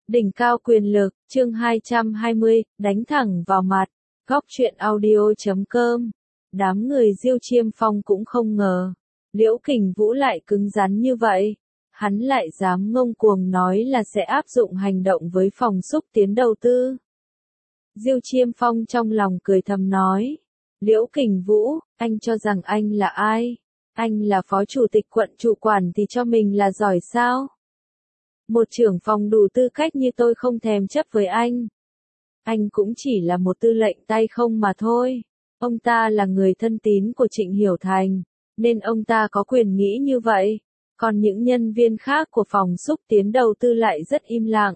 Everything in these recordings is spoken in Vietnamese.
Đỉnh cao quyền lực, chương 220, đánh thẳng vào mặt. Góc truyện audio.com. Đám người Diêu Chiêm Phong cũng không ngờ, Liễu Kình Vũ lại cứng rắn như vậy. Hắn lại dám ngông cuồng nói là sẽ áp dụng hành động với phòng xúc tiến đầu tư. Diêu Chiêm Phong trong lòng cười thầm nói, Liễu Kình Vũ, anh cho rằng anh là ai? Anh là phó chủ tịch quận chủ quản thì cho mình là giỏi sao? Một trưởng phòng đủ tư cách như tôi không thèm chấp với anh. Anh cũng chỉ là một tư lệnh tay không mà thôi. Ông ta là người thân tín của Trịnh Hiểu Thành, nên ông ta có quyền nghĩ như vậy. Còn những nhân viên khác của phòng xúc tiến đầu tư lại rất im lặng.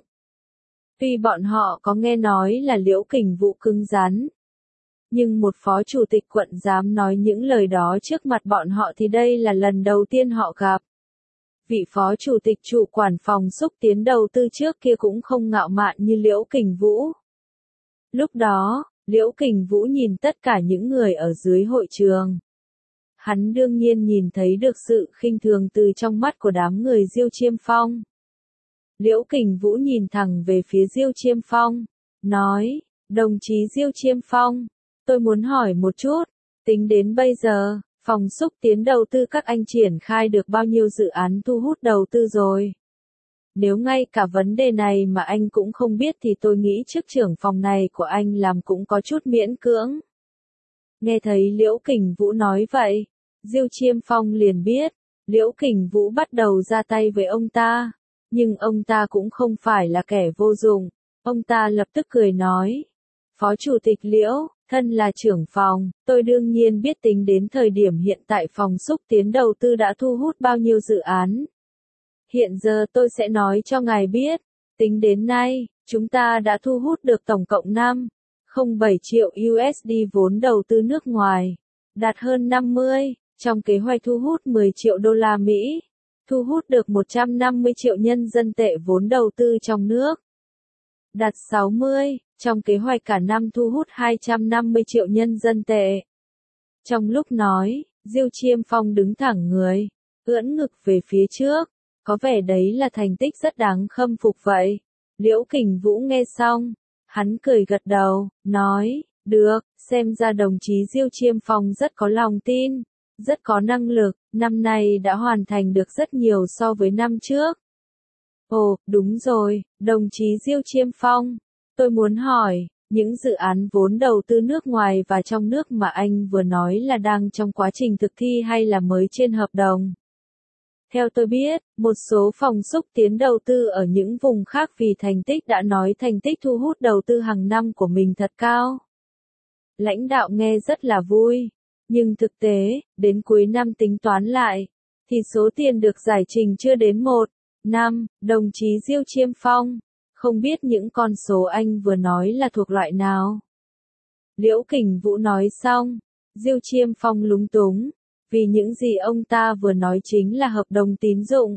Tuy bọn họ có nghe nói là Liễu Kình Vũ cứng rắn, nhưng một phó chủ tịch quận dám nói những lời đó trước mặt bọn họ thì đây là lần đầu tiên họ gặp. Vị phó chủ tịch chủ quản phòng xúc tiến đầu tư trước kia cũng không ngạo mạn như Liễu Kình Vũ. Lúc đó, Liễu Kình Vũ nhìn tất cả những người ở dưới hội trường. Hắn đương nhiên nhìn thấy được sự khinh thường từ trong mắt của đám người Diêu Chiêm Phong. Liễu Kình Vũ nhìn thẳng về phía Diêu Chiêm Phong, nói, đồng chí Diêu Chiêm Phong, tôi muốn hỏi một chút, tính đến bây giờ, phòng xúc tiến đầu tư các anh triển khai được bao nhiêu dự án thu hút đầu tư rồi? Nếu ngay cả vấn đề này mà anh cũng không biết thì tôi nghĩ chức trưởng phòng này của anh làm cũng có chút miễn cưỡng. Nghe thấy Liễu Kình Vũ nói vậy, Diêu Chiêm Phong liền biết, Liễu Kình Vũ bắt đầu ra tay với ông ta, nhưng ông ta cũng không phải là kẻ vô dụng, ông ta lập tức cười nói, Phó Chủ tịch Liễu, thân là trưởng phòng, tôi đương nhiên biết tính đến thời điểm hiện tại phòng xúc tiến đầu tư đã thu hút bao nhiêu dự án. Hiện giờ tôi sẽ nói cho ngài biết, tính đến nay, chúng ta đã thu hút được tổng cộng 5,07 triệu USD vốn đầu tư nước ngoài, đạt hơn 50, trong kế hoạch thu hút 10 triệu đô la Mỹ, thu hút được 150 triệu nhân dân tệ vốn đầu tư trong nước, đạt 60, trong kế hoạch cả năm thu hút 250 triệu nhân dân tệ. Trong lúc nói, Diêu Chiêm Phong đứng thẳng người, ưỡn ngực về phía trước, có vẻ đấy là thành tích rất đáng khâm phục vậy. Liễu Kình Vũ nghe xong, hắn cười gật đầu, nói, được, xem ra đồng chí Diêu Chiêm Phong rất có lòng tin, rất có năng lực, năm nay đã hoàn thành được rất nhiều so với năm trước. Ồ, đúng rồi, đồng chí Diêu Chiêm Phong, tôi muốn hỏi, những dự án vốn đầu tư nước ngoài và trong nước mà anh vừa nói là đang trong quá trình thực thi hay là mới trên hợp đồng? Theo tôi biết, một số phòng xúc tiến đầu tư ở những vùng khác vì thành tích đã nói thành tích thu hút đầu tư hàng năm của mình thật cao. Lãnh đạo nghe rất là vui, nhưng thực tế, đến cuối năm tính toán lại, thì số tiền được giải trình chưa đến 1,5, đồng chí Diêu Chiêm Phong, không biết những con số anh vừa nói là thuộc loại nào. Liễu Kình Vũ nói xong, Diêu Chiêm Phong lúng túng. Vì những gì ông ta vừa nói chính là hợp đồng tín dụng.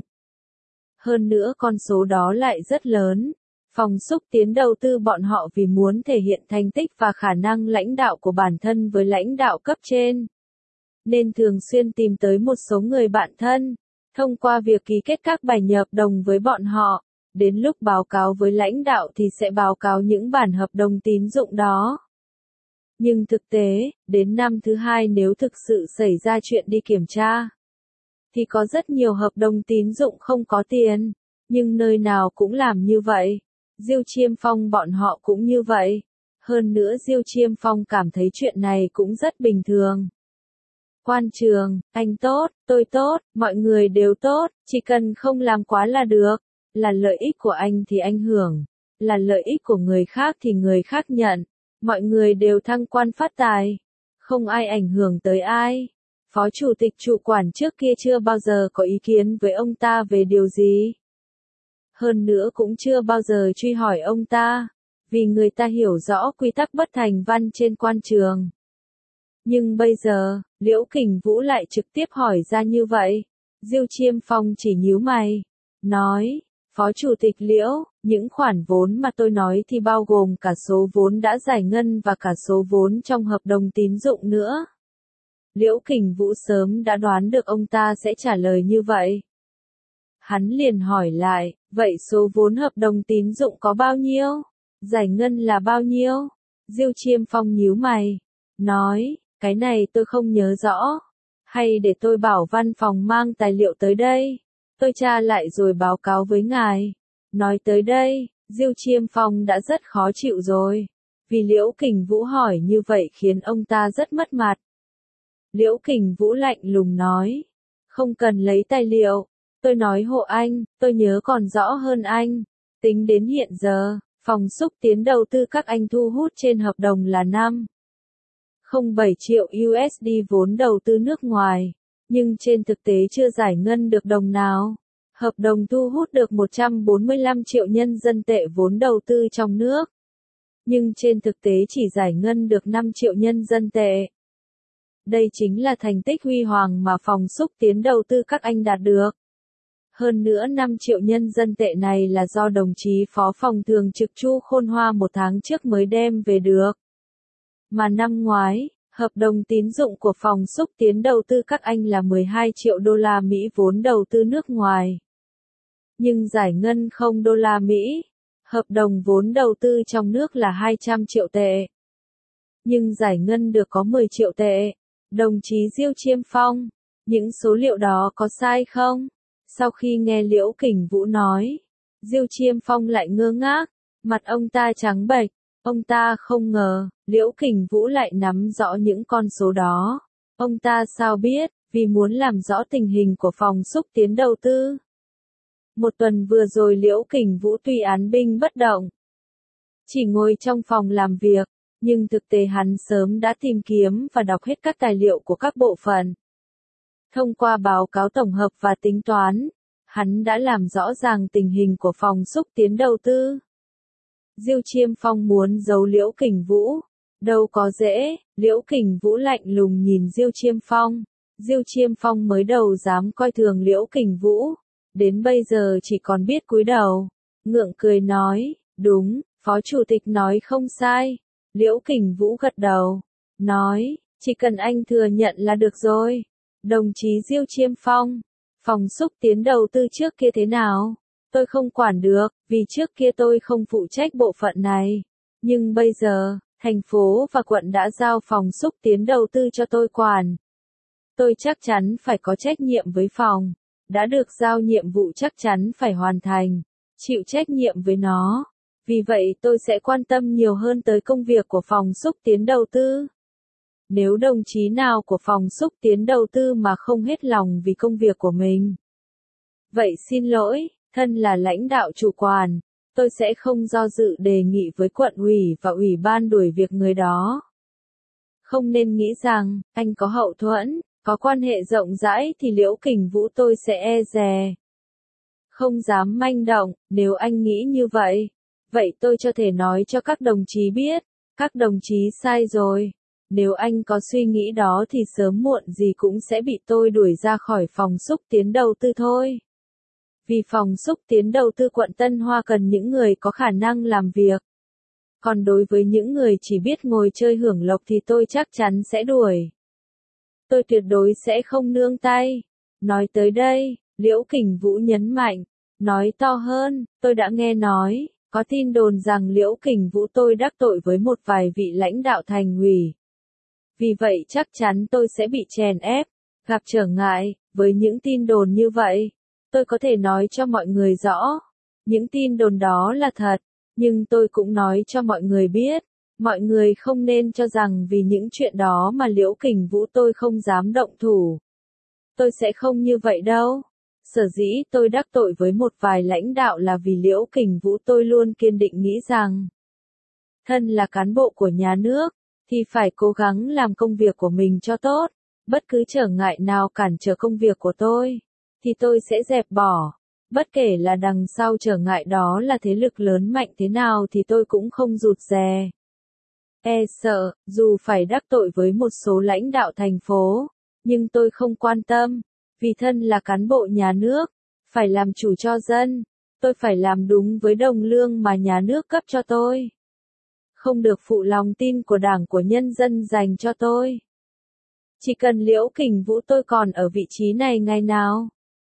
Hơn nữa con số đó lại rất lớn. Phòng xúc tiến đầu tư bọn họ vì muốn thể hiện thành tích và khả năng lãnh đạo của bản thân với lãnh đạo cấp trên, nên thường xuyên tìm tới một số người bạn thân, thông qua việc ký kết các bài hợp đồng với bọn họ. Đến lúc báo cáo với lãnh đạo thì sẽ báo cáo những bản hợp đồng tín dụng đó. Nhưng thực tế, đến năm thứ hai nếu thực sự xảy ra chuyện đi kiểm tra, thì có rất nhiều hợp đồng tín dụng không có tiền, nhưng nơi nào cũng làm như vậy. Diêu Chiêm Phong bọn họ cũng như vậy. Hơn nữa Diêu Chiêm Phong cảm thấy chuyện này cũng rất bình thường. Quan trường, anh tốt, tôi tốt, mọi người đều tốt, chỉ cần không làm quá là được. Là lợi ích của anh thì anh hưởng, là lợi ích của người khác thì người khác nhận. Mọi người đều thăng quan phát tài, không ai ảnh hưởng tới ai. Phó chủ tịch chủ quản trước kia chưa bao giờ có ý kiến với ông ta về điều gì. Hơn nữa cũng chưa bao giờ truy hỏi ông ta, vì người ta hiểu rõ quy tắc bất thành văn trên quan trường. Nhưng bây giờ, Liễu Kình Vũ lại trực tiếp hỏi ra như vậy. Diêu Chiêm Phong chỉ nhíu mày, nói, Phó Chủ tịch Liễu, những khoản vốn mà tôi nói thì bao gồm cả số vốn đã giải ngân và cả số vốn trong hợp đồng tín dụng nữa. Liễu Kình Vũ sớm đã đoán được ông ta sẽ trả lời như vậy. Hắn liền hỏi lại, vậy số vốn hợp đồng tín dụng có bao nhiêu? Giải ngân là bao nhiêu? Diêu Chiêm Phong nhíu mày, nói, cái này tôi không nhớ rõ. Hay để tôi bảo văn phòng mang tài liệu tới đây. Tôi tra lại rồi báo cáo với ngài. Nói tới đây, Diêu Chiêm Phong đã rất khó chịu rồi. Vì Liễu Kình Vũ hỏi như vậy khiến ông ta rất mất mặt. Liễu Kình Vũ lạnh lùng nói, không cần lấy tài liệu. Tôi nói hộ anh, tôi nhớ còn rõ hơn anh. Tính đến hiện giờ, phòng xúc tiến đầu tư các anh thu hút trên hợp đồng là 5,07 triệu USD vốn đầu tư nước ngoài, nhưng trên thực tế chưa giải ngân được đồng nào. Hợp đồng thu hút được 145 triệu nhân dân tệ vốn đầu tư trong nước, nhưng trên thực tế chỉ giải ngân được 5 triệu nhân dân tệ. Đây chính là thành tích huy hoàng mà phòng xúc tiến đầu tư các anh đạt được. Hơn nữa 5 triệu nhân dân tệ này là do đồng chí Phó Phòng Thường trực Chu Khôn Hoa một tháng trước mới đem về được. Mà năm ngoái, hợp đồng tín dụng của phòng xúc tiến đầu tư các anh là 12 triệu đô la Mỹ vốn đầu tư nước ngoài. Nhưng giải ngân không đô la Mỹ, hợp đồng vốn đầu tư trong nước là 200 triệu tệ. Nhưng giải ngân được có 10 triệu tệ. Đồng chí Diêu Chiêm Phong, những số liệu đó có sai không? Sau khi nghe Liễu Kình Vũ nói, Diêu Chiêm Phong lại ngơ ngác, mặt ông ta trắng bệch, ông ta không ngờ, Liễu Kình Vũ lại nắm rõ những con số đó. Ông ta sao biết, vì muốn làm rõ tình hình của phòng xúc tiến đầu tư. Một tuần vừa rồi Liễu Kình Vũ tuy án binh bất động, chỉ ngồi trong phòng làm việc, nhưng thực tế hắn sớm đã tìm kiếm và đọc hết các tài liệu của các bộ phận. Thông qua báo cáo tổng hợp và tính toán, hắn đã làm rõ ràng tình hình của phòng xúc tiến đầu tư. Diêu Chiêm Phong muốn giấu Liễu Kình Vũ, đâu có dễ. Liễu Kình Vũ lạnh lùng nhìn Diêu Chiêm Phong. Diêu Chiêm Phong mới đầu dám coi thường Liễu Kình Vũ, đến bây giờ chỉ còn biết cúi đầu, ngượng cười nói, đúng, Phó Chủ tịch nói không sai. Liễu Kình Vũ gật đầu, nói, chỉ cần anh thừa nhận là được rồi. Đồng chí Diêu Chiêm Phong, phòng xúc tiến đầu tư trước kia thế nào? Tôi không quản được, vì trước kia tôi không phụ trách bộ phận này. Nhưng bây giờ, thành phố và quận đã giao phòng xúc tiến đầu tư cho tôi quản. Tôi chắc chắn phải có trách nhiệm với phòng. Đã được giao nhiệm vụ chắc chắn phải hoàn thành, chịu trách nhiệm với nó. Vì vậy tôi sẽ quan tâm nhiều hơn tới công việc của phòng xúc tiến đầu tư. Nếu đồng chí nào của phòng xúc tiến đầu tư mà không hết lòng vì công việc của mình, vậy xin lỗi, thân là lãnh đạo chủ quản, tôi sẽ không do dự đề nghị với quận ủy và ủy ban đuổi việc người đó. Không nên nghĩ rằng, anh có hậu thuẫn, có quan hệ rộng rãi thì Liễu Kình Vũ tôi sẽ e dè. Không dám manh động, nếu anh nghĩ như vậy, vậy tôi cho thể nói cho các đồng chí biết, các đồng chí sai rồi. Nếu anh có suy nghĩ đó thì sớm muộn gì cũng sẽ bị tôi đuổi ra khỏi phòng xúc tiến đầu tư thôi. Vì phòng xúc tiến đầu tư quận Tân Hoa cần những người có khả năng làm việc. Còn đối với những người chỉ biết ngồi chơi hưởng lộc thì tôi chắc chắn sẽ đuổi. Tôi tuyệt đối sẽ không nương tay. Nói tới đây, Liễu Kình Vũ nhấn mạnh, nói to hơn, tôi đã nghe nói, có tin đồn rằng Liễu Kình Vũ tôi đắc tội với một vài vị lãnh đạo thành ủy. Vì vậy chắc chắn tôi sẽ bị chèn ép, gặp trở ngại, với những tin đồn như vậy. Tôi có thể nói cho mọi người rõ, những tin đồn đó là thật, nhưng tôi cũng nói cho mọi người biết, mọi người không nên cho rằng vì những chuyện đó mà Liễu Kình Vũ tôi không dám động thủ. Tôi sẽ không như vậy đâu. Sở dĩ tôi đắc tội với một vài lãnh đạo là vì Liễu Kình Vũ tôi luôn kiên định nghĩ rằng, thân là cán bộ của nhà nước, thì phải cố gắng làm công việc của mình cho tốt. Bất cứ trở ngại nào cản trở công việc của tôi, thì tôi sẽ dẹp bỏ. Bất kể là đằng sau trở ngại đó là thế lực lớn mạnh thế nào thì tôi cũng không rụt rè. Sợ, dù phải đắc tội với một số lãnh đạo thành phố, nhưng tôi không quan tâm, vì thân là cán bộ nhà nước, phải làm chủ cho dân, tôi phải làm đúng với đồng lương mà nhà nước cấp cho tôi. Không được phụ lòng tin của Đảng của nhân dân dành cho tôi. Chỉ cần Liễu Kình Vũ tôi còn ở vị trí này ngày nào,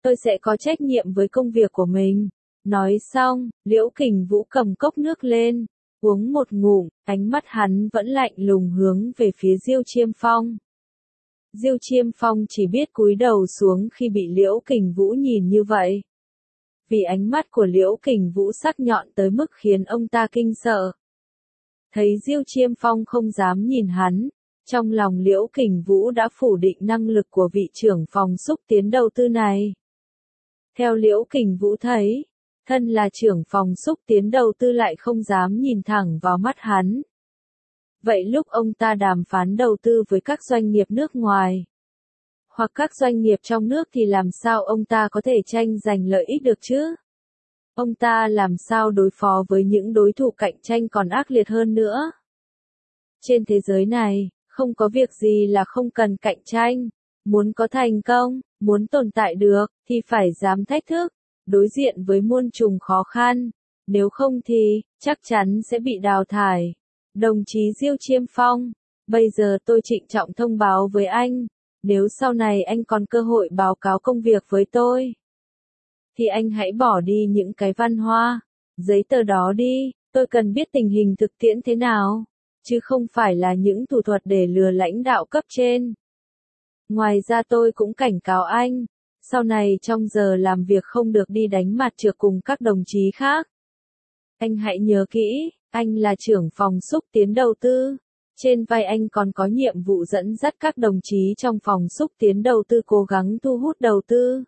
tôi sẽ có trách nhiệm với công việc của mình. Nói xong, Liễu Kình Vũ cầm cốc nước lên, uống một ngụm, ánh mắt hắn vẫn lạnh lùng hướng về phía Diêu Chiêm Phong. Diêu Chiêm Phong chỉ biết cúi đầu xuống khi bị Liễu Kình Vũ nhìn như vậy. Vì ánh mắt của Liễu Kình Vũ sắc nhọn tới mức khiến ông ta kinh sợ. Thấy Diêu Chiêm Phong không dám nhìn hắn, trong lòng Liễu Kình Vũ đã phủ định năng lực của vị trưởng phòng xúc tiến đầu tư này. Theo Liễu Kình Vũ thấy, thân là trưởng phòng xúc tiến đầu tư lại không dám nhìn thẳng vào mắt hắn. Vậy lúc ông ta đàm phán đầu tư với các doanh nghiệp nước ngoài, hoặc các doanh nghiệp trong nước thì làm sao ông ta có thể tranh giành lợi ích được chứ? Ông ta làm sao đối phó với những đối thủ cạnh tranh còn ác liệt hơn nữa? Trên thế giới này, không có việc gì là không cần cạnh tranh. Muốn có thành công, muốn tồn tại được, thì phải dám thách thức, đối diện với muôn trùng khó khăn. Nếu không thì, chắc chắn sẽ bị đào thải. Đồng chí Diêu Chiêm Phong, bây giờ tôi trịnh trọng thông báo với anh, nếu sau này anh còn cơ hội báo cáo công việc với tôi, thì anh hãy bỏ đi những cái văn hoa, giấy tờ đó đi, tôi cần biết tình hình thực tiễn thế nào, chứ không phải là những thủ thuật để lừa lãnh đạo cấp trên. Ngoài ra tôi cũng cảnh cáo anh, sau này trong giờ làm việc không được đi đánh mặt trược cùng các đồng chí khác. Anh hãy nhớ kỹ, anh là trưởng phòng xúc tiến đầu tư. Trên vai anh còn có nhiệm vụ dẫn dắt các đồng chí trong phòng xúc tiến đầu tư cố gắng thu hút đầu tư.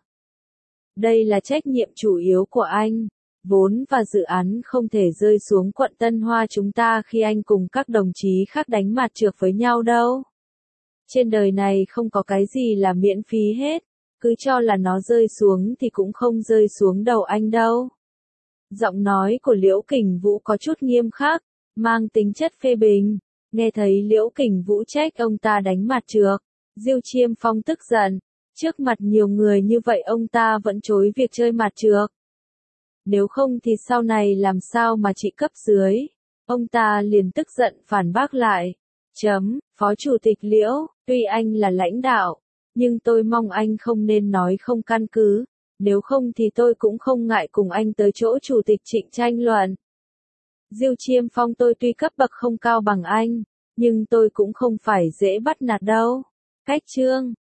Đây là trách nhiệm chủ yếu của anh. Vốn và dự án không thể rơi xuống quận Tân Hoa chúng ta khi anh cùng các đồng chí khác đánh mặt trược với nhau đâu. Trên đời này không có cái gì là miễn phí hết, cứ cho là nó rơi xuống thì cũng không rơi xuống đầu anh đâu. Giọng nói của Liễu Kình Vũ có chút nghiêm khắc, mang tính chất phê bình. Nghe thấy Liễu Kình Vũ trách ông ta đánh mặt trược, Diêu Chiêm Phong tức giận. Trước mặt nhiều người như vậy ông ta vẫn chối việc chơi mặt trược. Nếu không thì sau này làm sao mà trị cấp dưới? Ông ta liền tức giận phản bác lại. Phó Chủ tịch Liễu, tuy anh là lãnh đạo, nhưng tôi mong anh không nên nói không căn cứ. Nếu không thì tôi cũng không ngại cùng anh tới chỗ Chủ tịch Trịnh tranh luận. Diêu Chiêm Phong tôi tuy cấp bậc không cao bằng anh, nhưng tôi cũng không phải dễ bắt nạt đâu. Cách chương